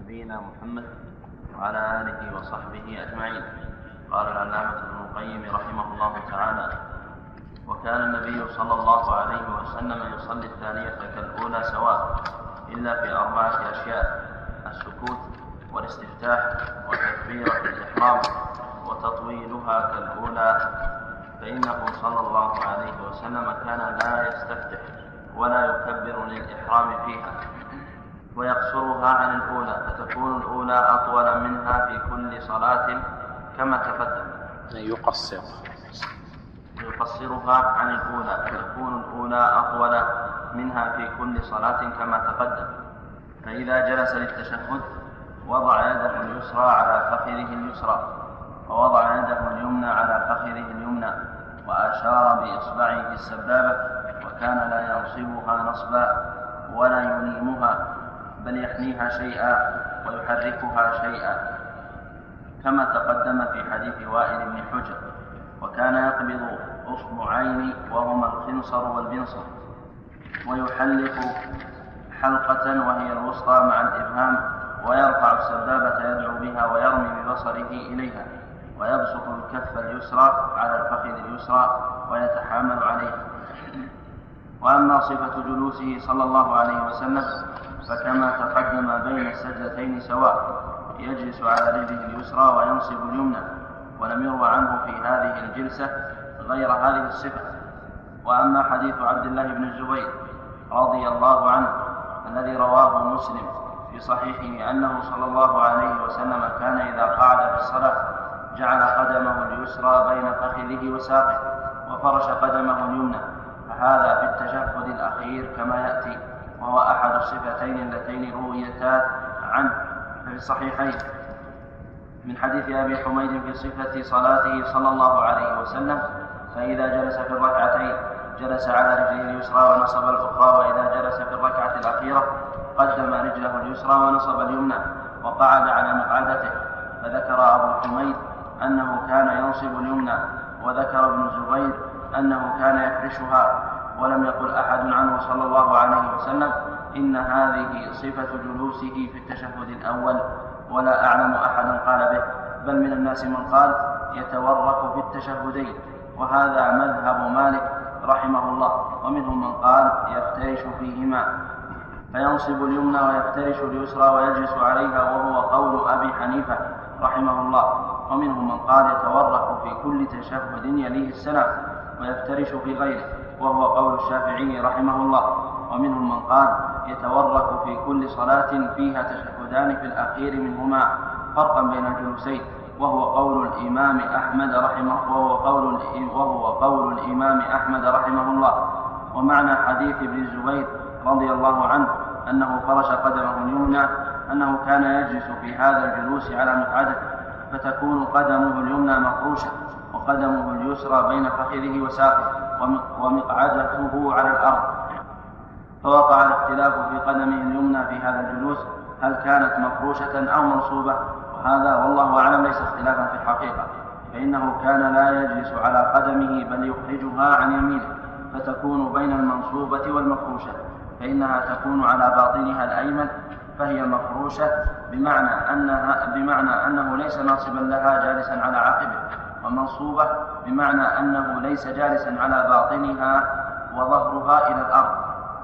نبينا محمد وعلى آله وصحبه أجمعين. قال العلامة ابن القيم رحمه الله تعالى: وكان النبي صلى الله عليه وسلم يصلي الثانية كالأولى سواء، إلا في 4 أشياء: السكوت والاستفتاح وتكبيرة الإحرام وتطويلها كالأولى، فإنه صلى الله عليه وسلم كان لا يستفتح ولا يكبر للإحرام فيها، ويقصرها عن الأولى، فتكون الأولى أطول منها في كل صلاة كما تقدم. يقصرها عن الأولى، فتكون الأولى أطول منها في كل صلاة كما تقدم. فإذا جلس للتشهد وضع يده اليسرى على فخذه اليسرى، ووضع يده اليمنى على فخذه اليمنى، وأشار بإصبعه السبابة، وكان لا ينصبها نصبا ولا ينيمها، بل يحنيها شيئا ويحركها شيئا، كما تقدم في حديث وائل بن حجر. وكان يقبض أصبعين وهما الخنصر والبنصر، ويحلق حلقة وهي الوسطى مع الإبهام، ويرفع السبابة يدعو بها ويرمي ببصره إليها، ويبسط الكف اليسرى على الفخذ اليسرى ويتحامل عليها. وأما صفة جلوسه صلى الله عليه وسلم فكما تقدم بين السجدتين سواء، يجلس على رجله اليسرى وينصب اليمنى، ولم يروى عنه في هذه الجلسة غير هذه الصفة. وأما حديث عبد الله بن الزبير رضي الله عنه الذي رواه مسلم في صحيحه أنه صلى الله عليه وسلم كان إذا قعد في الصلاة جعل قدمه اليسرى بين فخذه وساقه، وفرش قدمه اليمنى، فهذا في التشهد الأخير كما يأتي، وهو أحد الصفتين اللتين رويتا عنه في الصحيحين من حديث أبي حميد في صفة صلاته صلى الله عليه وسلم: فإذا جلس في الركعتين جلس على رجله اليسرى ونصب الأخرى، وإذا جلس في الركعة الأخيرة قدم رجله اليسرى ونصب اليمنى وقعد على مقعدته. فذكر أبو حميد أنه كان ينصب اليمنى، وذكر ابن الزبير أنه كان يفرشها، ولم يقل أحد عنه صلى الله عليه وسلم إن هذه صفة جلوسه في التشهد الأول، ولا أعلم أحدا قال به، بل من الناس من قال يتورك في التشهدين، وهذا مذهب مالك رحمه الله. ومنهم من قال يفترش فيهما، فينصب اليمنى ويفترش اليسرى ويجلس عليها، وهو قول أبي حنيفة رحمه الله. ومنهم من قال يتورك في كل تشهد يليه السلام ويفترش في غيره، وهو قول الشافعي رحمه الله. ومنهم من قال يتورك في كل صلاة فيها تشهدان في الأخير منهما فرقا بين الجلوسين، وهو قول الإمام أحمد رحمه الله. ومعنى حديث ابن الزبير رضي الله عنه أنه فرش قدمه اليمنى أنه كان يجلس في هذا الجلوس على مقعدته، فتكون قدمه اليمنى مفروشة، وقدمه اليسرى بين فخذه وساقه، ومقعدته على الأرض. فوقع الاختلاف في قدمه اليمنى في هذا الجلوس، هل كانت مفروشة أو منصوبة، وهذا والله أعلم ليس اختلافا في الحقيقة، فإنه كان لا يجلس على قدمه بل يخرجها عن يمينه، فتكون بين المنصوبة والمفروشة، فإنها تكون على باطنها الأيمن، فهي مفروشة بمعنى أنه ليس ناصبا لها جالسا على عقبه، ومنصوبة بمعنى أنه ليس جالسا على باطنها وظهرها إلى الأرض.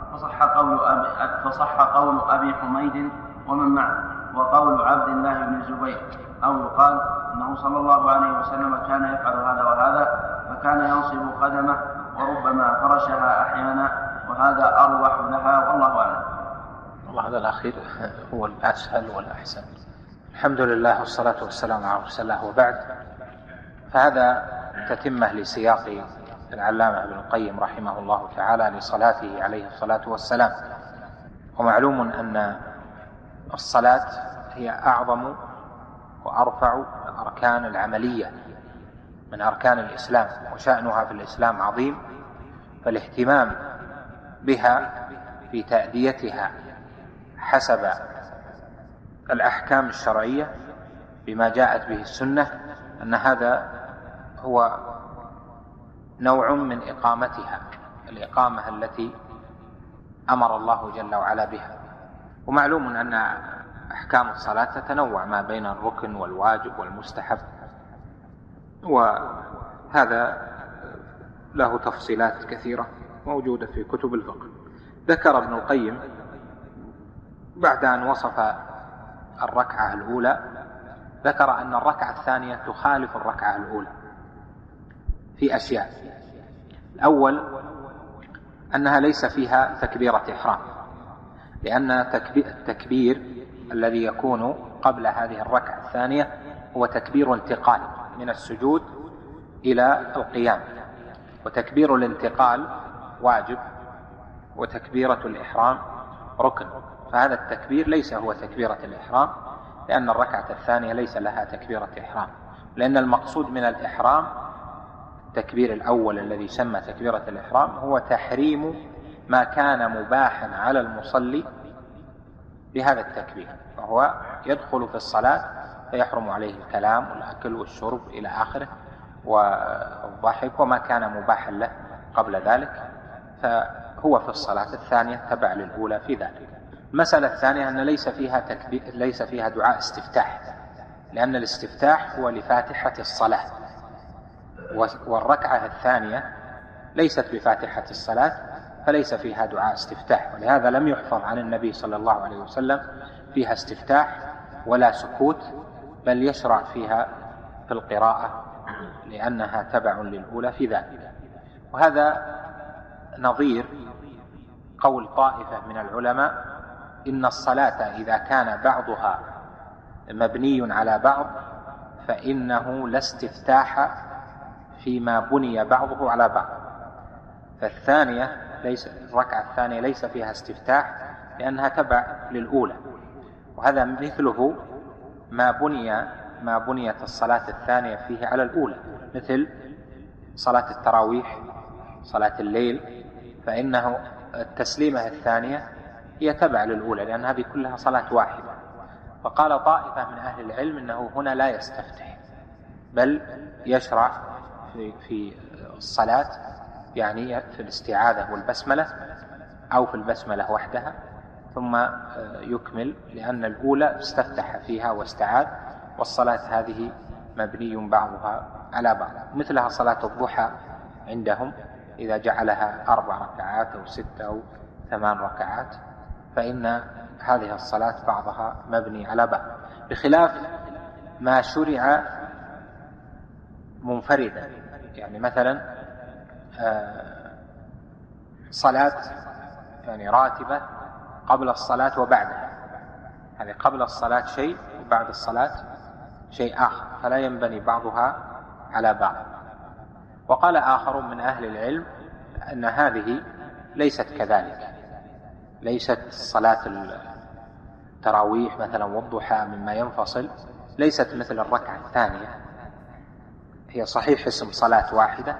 فصح قول أبي حميد ومن معه، وقول عبد الله بن الزبير، أو يقال أنه صلى الله عليه وسلم كان يفعل هذا وهذا، فكان ينصب قدمه وربما فرشها أحيانا، وهذا أروح لها والله أعلم. والله هذا الأخير هو الأسهل والأحسن. الحمد لله والصلاة والسلام على رسول الله، وبعد، فهذا تتمة لسياق العلامة ابن القيم رحمه الله تعالى لصلاته عليه الصلاة والسلام. ومعلوم أن الصلاة هي أعظم وأرفع الأركان العملية من أركان الإسلام، وشأنها في الإسلام عظيم، فالاهتمام بها في تأديتها حسب الأحكام الشرعية بما جاءت به السنة، أن هذا هو نوع من إقامتها، الإقامة التي أمر الله جل وعلا بها. ومعلوم أن أحكام الصلاة تتنوع ما بين الركن والواجب والمستحب، وهذا له تفصيلات كثيرة موجودة في كتب الفقه. ذكر ابن القيم بعد أن وصف الركعة الأولى، ذكر أن الركعة الثانية تخالف الركعة الأولى في أشياء. الأول أنها ليس فيها تكبيرة إحرام، لأن التكبير الذي يكون قبل هذه الركعة الثانية هو تكبير انتقال من السجود إلى القيام، وتكبير الانتقال واجب، وتكبيرة الإحرام ركن، فهذا التكبير ليس هو تكبيرة الإحرام، لأن الركعة الثانية ليس لها تكبيرة إحرام، لأن المقصود من الإحرام التكبير الأول الذي سمى تكبيرة الإحرام هو تحريم ما كان مباحا على المصلي بهذا التكبير، فهو يدخل في الصلاة فيحرم عليه الكلام والأكل والشرب إلى آخره والضحك وما كان مباحا له قبل ذلك، فهو في الصلاة الثانية تبع للأولى في ذلك. المسألة الثانية أن ليس فيها دعاء استفتاح، لأن الاستفتاح هو لفاتحة الصلاة، والركعة الثانية ليست بفاتحة الصلاة فليس فيها دعاء استفتاح، ولهذا لم يحفظ عن النبي صلى الله عليه وسلم فيها استفتاح ولا سكوت، بل يشرع فيها في القراءة لأنها تبع للأولى في ذلك. وهذا نظير قول طائفة من العلماء إن الصلاة إذا كان بعضها مبني على بعض فإنه لا استفتاح فيما بني بعضه على بعض، فالثانية الركعة الثانية ليس فيها استفتاح لأنها تبع للأولى، وهذا مثله ما بنيت الصلاة الثانية فيه على الأولى، مثل صلاة التراويح، صلاة الليل، فإنه التسليمة الثانية هي تبع للأولى لأن هذه كلها صلاة واحدة. فقال طائفة من أهل العلم إنه هنا لا يستفتح، بل يشرع في الصلاة، يعني في الاستعاذة والبسملة أو في البسملة وحدها ثم يكمل، لأن الأولى استفتح فيها واستعاذ، والصلاة هذه مبني بعضها على بعض. مثلها صلاة الضحى عندهم إذا جعلها 4 ركعات أو 6 أو 8 ركعات، فإن هذه الصلاة بعضها مبني على بعض، بخلاف ما شرع منفردا. يعني مثلا صلاة يعني راتبة قبل الصلاة وبعدها، يعني قبل الصلاة شيء وبعد الصلاة شيء آخر، فلا ينبني بعضها على بعض. وقال آخر من أهل العلم أن هذه ليست كذلك، ليست صلاة التراويح مثلا والضحى مما ينفصل، ليست مثل الركعة الثانية، هي صحيح اسم صلاة واحدة،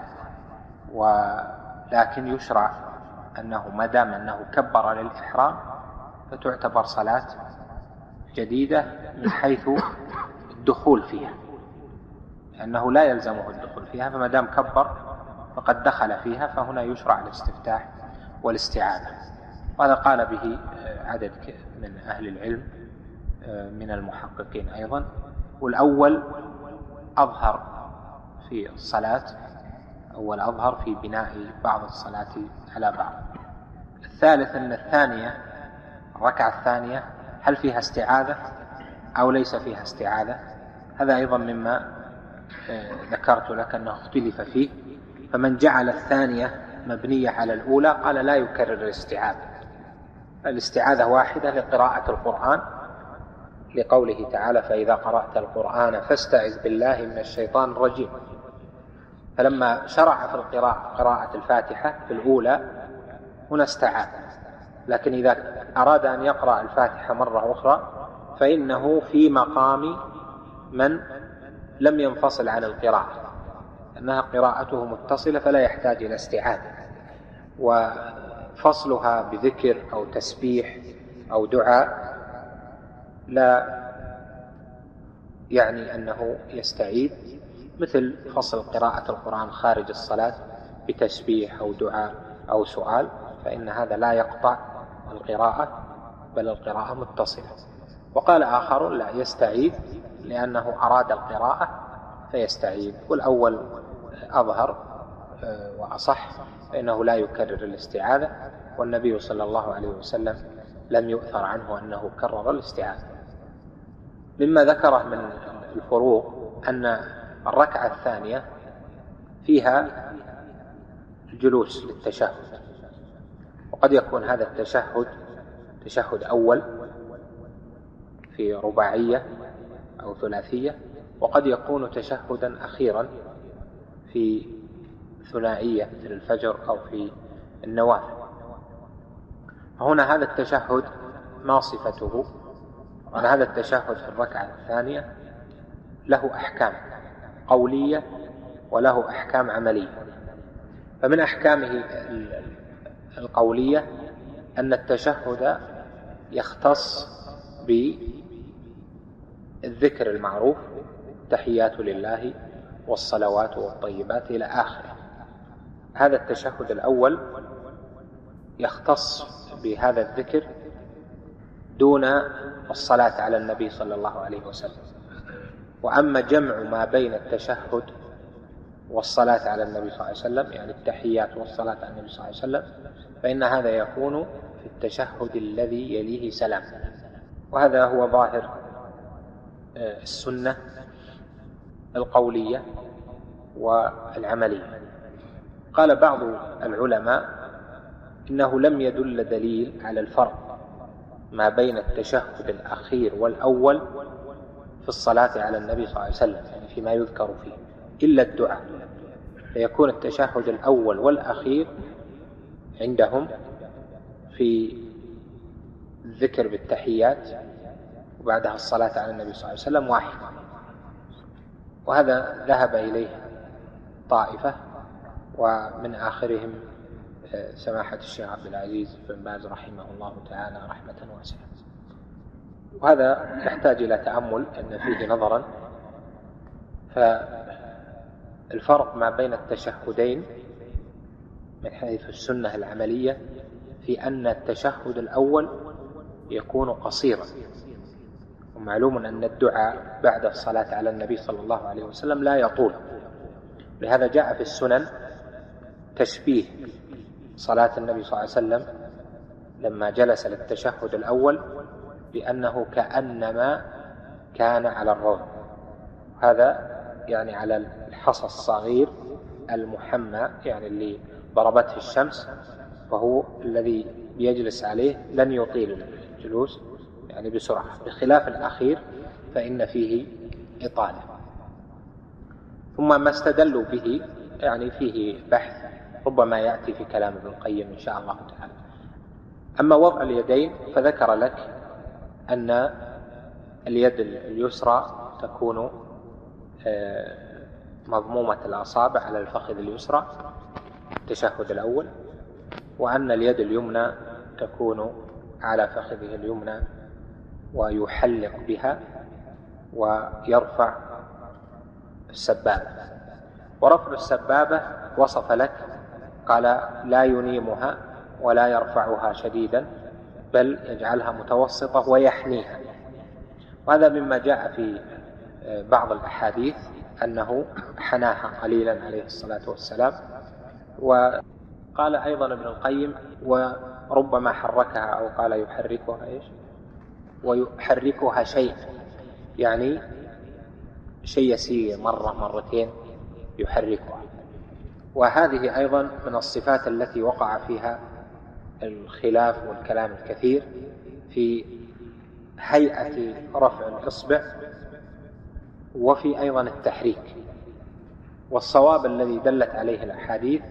ولكن يشرع أنه ما دام أنه كبر للإحرام فتعتبر صلاة جديدة من حيث الدخول فيها، لأنه لا يلزمه الدخول فيها، فما دام كبر فقد دخل فيها، فهنا يشرع الاستفتاح والاستعاذة. وهذا قال به عدد من أهل العلم من المحققين أيضا. والأول أظهر في الصلاة، أول أظهر في بناء بعض الصلاة على بعض. الثالث أن الثانية، الركعة الثانية هل فيها استعاذة أو ليس فيها استعاذة؟ هذا أيضا مما ذكرت لك أنه اختلف فيه، فمن جعل الثانية مبنية على الأولى قال لا يكرر الاستعاذة، الاستعاذة واحدة لقراءة القرآن، لقوله تعالى فإذا قرأت القرآن فاستعذ بالله من الشيطان الرجيم. فلما شرع في القراءة قراءة الفاتحة في الأولى هنا استعاذ، لكن إذا أراد أن يقرأ الفاتحة مرة أخرى فإنه في مقام من لم ينفصل عن القراءة، أنها قراءته متصلة فلا يحتاج إلى استعاذة، وفصلها بذكر أو تسبيح أو دعاء لا يعني أنه يستعيد، مثل فصل قراءة القرآن خارج الصلاة بتسبيح أو دعاء أو سؤال، فإن هذا لا يقطع القراءة بل القراءة متصلة. وقال آخر لا، يستعيذ لأنه أراد القراءة فيستعيذ، والأول أظهر وأصح، فإنه لا يكرر الاستعاذة، والنبي صلى الله عليه وسلم لم يؤثر عنه أنه كرر الاستعاذة. مما ذكره من الفروق أن الركعة الثانية فيها الجلوس للتشهد، وقد يكون هذا التشهد تشهد أول في رباعية أو ثلاثية، وقد يكون تشهدا أخيرا في ثنائية مثل الفجر أو في النوافل. فهنا هذا التشهد ما صفته؟ وأن هذا التشهد في الركعة الثانية له أحكام قولية وله أحكام عملية. فمن أحكامه القولية أن التشهد يختص بالذكر المعروف، تحيات لله والصلوات والطيبات إلى آخره. هذا التشهد الأول يختص بهذا الذكر دون الصلاة على النبي صلى الله عليه وسلم. وأما جمع ما بين التشهد والصلاة على النبي صلى الله عليه وسلم، يعني التحيات والصلاة على النبي صلى الله عليه وسلم، فإن هذا يكون في التشهد الذي يليه سلام، وهذا هو ظاهر السنة القولية والعملية. قال بعض العلماء إنه لم يدل دليل على الفرق ما بين التشهد الأخير والأول في الصلاة على النبي صلى الله عليه وسلم، يعني فيما يذكر فيه، إلا الدعاء، فيكون التشهد الأول والأخير عندهم في الذكر بالتحيات وبعدها الصلاة على النبي صلى الله عليه وسلم واحد. وهذا ذهب إليه طائفة، ومن آخرهم سماحة الشيخ عبد العزيز بن باز رحمه الله تعالى رحمة واسعة. وهذا يحتاج إلى تأمل أن فيه نظرا. فالفرق ما بين التشهدين من حيث السنة العملية في أن التشهد الأول يكون قصيرا، ومعلوم أن الدعاء بعد الصلاة على النبي صلى الله عليه وسلم لا يطول، لهذا جاء في السنن تشبيه صلاة النبي صلى الله عليه وسلم لما جلس للتشهد الأول بأنه كأنما كان على الروض، هذا يعني على الحصى الصغير المحمى، يعني اللي ضربته الشمس، وهو الذي يجلس عليه لن يطيل الجلوس يعني بسرعة، بخلاف الأخير فإن فيه إطالة. ثم ما استدلوا به يعني فيه بحث ربما يأتي في كلام ابن القيم إن شاء الله تعالى. أما وضع اليدين فذكر لك أن اليد اليسرى تكون مضمومة الأصابع على الفخذ اليسرى التشهد الأول، وأن اليد اليمنى تكون على فخذه اليمنى ويحلق بها ويرفع السبابة. ورفع السبابة وصف لك قال لا ينيمها ولا يرفعها شديدا، بل يجعلها متوسطة ويحنيها. وهذا مما جاء في بعض الأحاديث أنه حناها قليلا عليه الصلاة والسلام. وقال أيضا ابن القيم وربما حركها، أو قال يحركها ويحركها شيء، يعني شيء يسير مرة مرتين يحركها. وهذه أيضا من الصفات التي وقع فيها الخلاف والكلام الكثير في هيئة رفع الإصبع وفي أيضا التحريك. والصواب الذي دلت عليه الأحاديث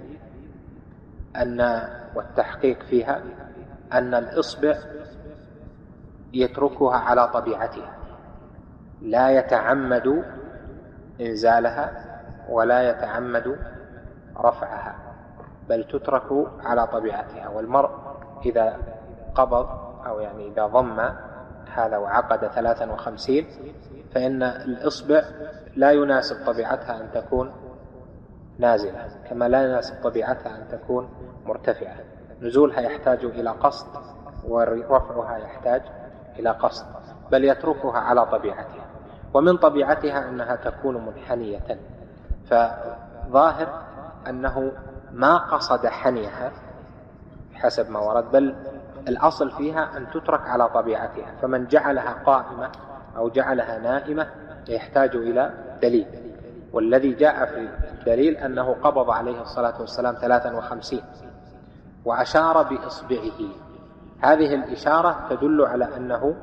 والتحقيق فيها أن الإصبع يتركها على طبيعتها، لا يتعمد إنزالها ولا يتعمد رفعها، بل تترك على طبيعتها. والمرء إذا قبض أو يعني إذا ضم هذا وعقد 53 فإن الإصبع لا يناسب طبيعتها أن تكون نازلة، كما لا يناسب طبيعتها أن تكون مرتفعة. نزولها يحتاج إلى قصد ورفعها يحتاج إلى قصد. بل يتركها على طبيعتها، ومن طبيعتها أنها تكون منحنية، فظاهر أنه ما قصد حنيها حسب ما ورد، بل الأصل فيها أن تترك على طبيعتها، فمن جعلها قائمة أو جعلها نائمة يحتاج إلى دليل، والذي جاء في الدليل أنه قبض عليه الصلاة والسلام 53 وأشار بإصبعه. هذه الإشارة تدل على أنه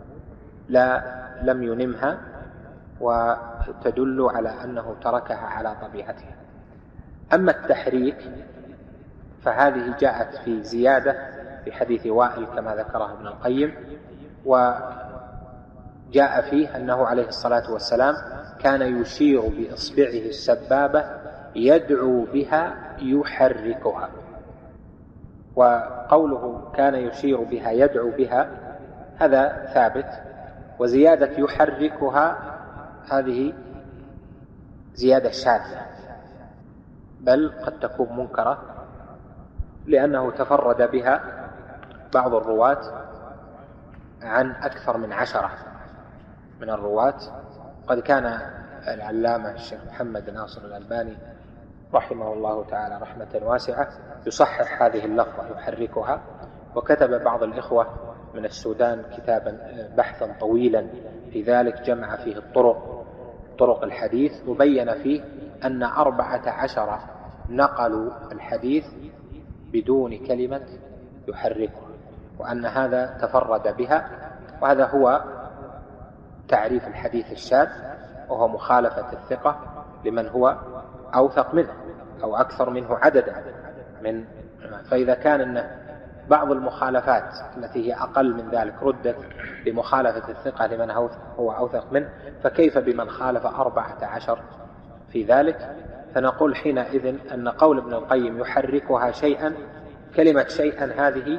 لم ينمها، وتدل على أنه تركها على طبيعتها. أما التحريك فهذه جاءت في زيادة في حديث وائل كما ذكره ابن القيم، وجاء فيه أنه عليه الصلاة والسلام كان يشير بإصبعه السبابة يدعو بها يحركها، وقوله كان يشير بها يدعو بها هذا ثابت، وزيادة يحركها هذه زيادة شاذة، بل قد تكون منكرة، لأنه تفرد بها بعض الرواة عن أكثر من 10 من الرواة. قد كان العلامة الشيخ محمد ناصر الألباني رحمه الله تعالى رحمة واسعة يصحح هذه اللفظة يحركها، وكتب بعض الإخوة من السودان كتابا بحثا طويلا في ذلك، جمع فيه طرق الحديث، وبين فيه أن 14 نقلوا الحديث بدون كلمة يحركه، وأن هذا تفرد بها، وهذا هو تعريف الحديث الشاذ، وهو مخالفة الثقة لمن هو أوثق منه أو أكثر منه عددا فإذا كان أن بعض المخالفات التي هي أقل من ذلك ردت بمخالفة الثقة لمن هو أوثق منه، فكيف بمن خالف 14 في ذلك؟ فنقول حينئذ أن قول ابن القيم يحركها شيئا، كلمة شيئا هذه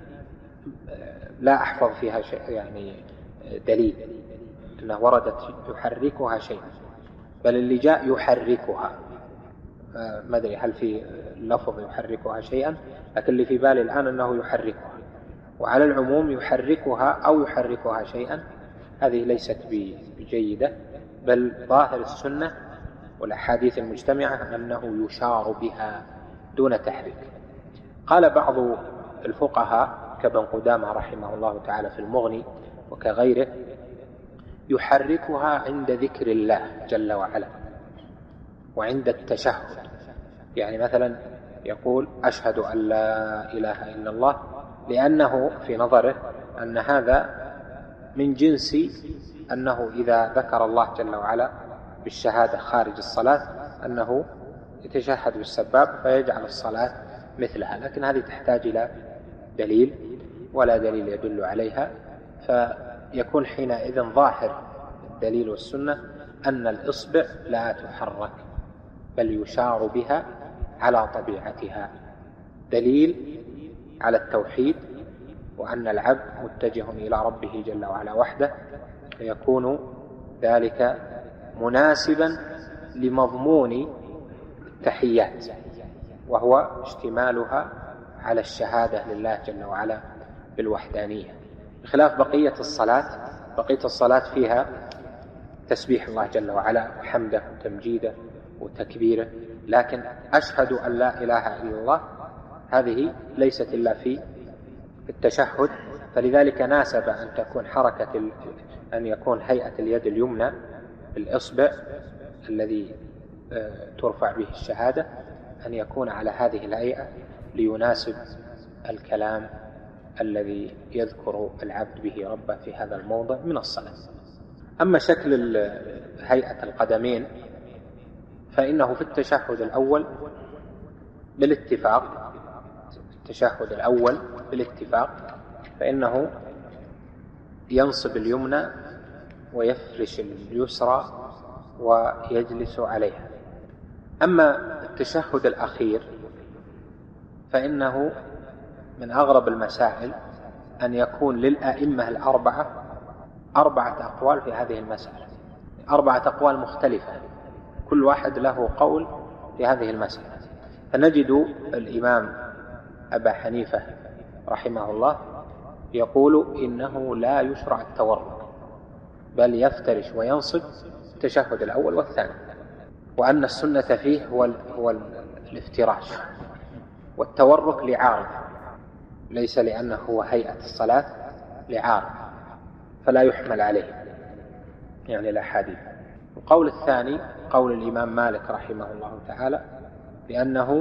لا أحفظ فيها شيء يعني دليل أنه وردت يحركها شيئا، بل اللي جاء يحركها، ما أدري هل في لفظ يحركها شيئا، لكن اللي في بالي الآن أنه يحركها، وعلى العموم يحركها أو يحركها شيئا هذه ليست بجيدة، بل ظاهر السنة والأحاديث المجتمعة أنه يشار بها دون تحريك. قال بعض الفقهاء كابن قدامة رحمه الله تعالى في المغني وكغيره يحركها عند ذكر الله جل وعلا وعند التشهد، يعني مثلا يقول أشهد أن لا إله إلا الله، لأنه في نظره أن هذا من جنس أنه إذا ذكر الله جل وعلا بالشهادة خارج الصلاة أنه يتشهد بالسباب فيجعل الصلاة مثلها، لكن هذه تحتاج إلى دليل، ولا دليل يدل عليها، فيكون حينئذ ظاهر الدليل والسنة أن الإصبع لا تحرك بل يشار بها على طبيعتها، دليل على التوحيد وأن العبد متجه إلى ربه جل وعلا وحده، فيكون ذلك مناسبا لمضمون التحيات، وهو اشتمالها على الشهادة لله جل وعلا بالوحدانية، بخلاف بقية الصلاة فيها تسبيح الله جل وعلا وحمده وتمجيده وتكبيره، لكن أشهد أن لا إله إلا الله هذه ليست إلا في التشهد، فلذلك ناسب أن تكون أن يكون هيئة اليد اليمنى الإصبع الذي ترفع به الشهادة أن يكون على هذه الهيئة ليناسب الكلام الذي يذكر العبد به ربه في هذا الموضع من الصلاة. أما شكل هيئة القدمين فإنه في التشهد الأول بالاتفاق فإنه ينصب اليمنى ويفرش اليسرى ويجلس عليها. أما التشهد الأخير فإنه من أغرب المسائل أن يكون للأئمة الأربعة 4 أقوال في هذه المسألة، 4 أقوال مختلفة، كل واحد له قول في هذه المسألة. فنجد الإمام أبا حنيفة رحمه الله يقول إنه لا يشرع التورك بل يفترش وينصب التشهد الأول والثاني، وأن السنة فيه هو الافتراش، والتورك لعارض، ليس لأنه هو هيئة الصلاة، لعارض فلا يحمل عليه يعني الأحاديث. القول الثاني قول الإمام مالك رحمه الله تعالى بأنه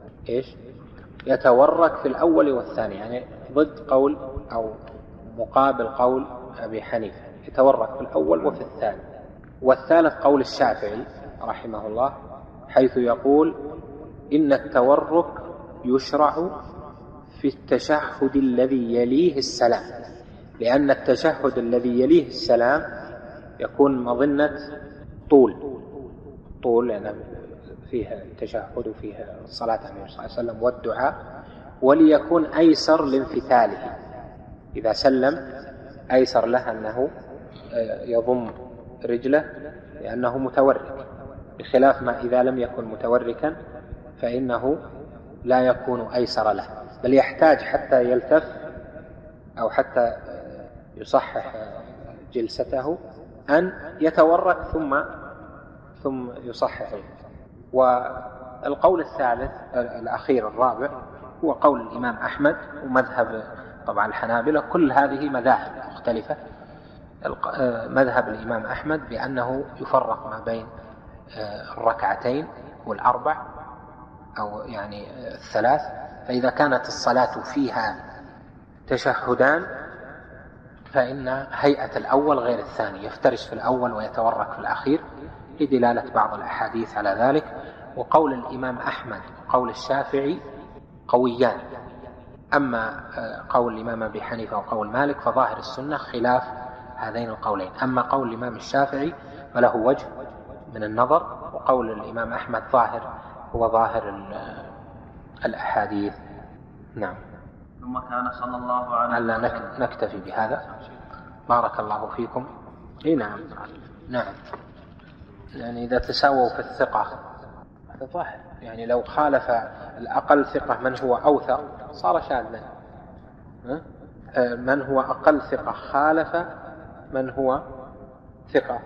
يتورك في الأول والثاني، يعني ضد قول أو مقابل قول أبي حنيفة، يتورك في الأول وفي الثاني. والثالث قول الشافعي رحمه الله حيث يقول إن التورك يشرع في التشهد الذي يليه السلام، لأن التشهد الذي يليه السلام يكون مظنة طول لأن فيها التشهد وفيها الصلاة عليه الصلاة والسلام والدعاء، وليكون أيسر لانفتاله، إذا سلم أيسر له أنه يضم رجله لأنه متورك، بخلاف ما إذا لم يكن متوركا فإنه لا يكون أيسر له، بل يحتاج حتى يلتف أو حتى يصحح جلسته أن يتورك ثم يصحح. والقول الثالث الأخير الرابع هو قول الإمام أحمد ومذهب طبعا الحنابلة، كل هذه مذاهب مختلفة. مذهب الإمام أحمد بأنه يفرق ما بين الركعتين والأربع أو يعني الثلاث، فإذا كانت الصلاة فيها تشهدان فإن هيئة الأول غير الثاني، يفترش في الأول ويتورك في الأخير لدلالة بعض الأحاديث على ذلك. وقول الإمام أحمد وقول الشافعي قويان، أما قول الإمام أبي حنيفة وقول مالك فظاهر السنة خلاف هذين القولين. أما قول الإمام الشافعي فله وجه من النظر، وقول الإمام أحمد هو ظاهر الأحاديث. نعم. ثم كان صلى الله عليه وسلم نكتفي بهذا. بارك الله فيكم. نعم يعني إذا تساووا في الثقة هذا ظاهر، يعني لو خالف الأقل ثقة من هو أوثق صار شاذا، من هو أقل ثقة خالف من هو ثقة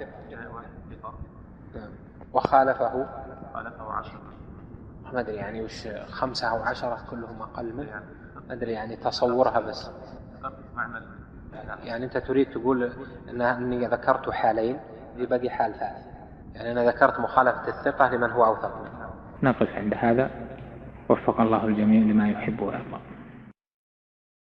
وخالفه 10، ما أدري يعني وش 5 أو 10 كلهم أقل منه، ما أدري يعني تصورها بس. يعني أنت تريد تقول أني ذكرت حالين يبقى حال ثالث، يعني أنا ذكرت مخالفة الثقة لمن هو أوثق منه. نقف عند هذا، وفق الله الجميع لما يحب ويرضى.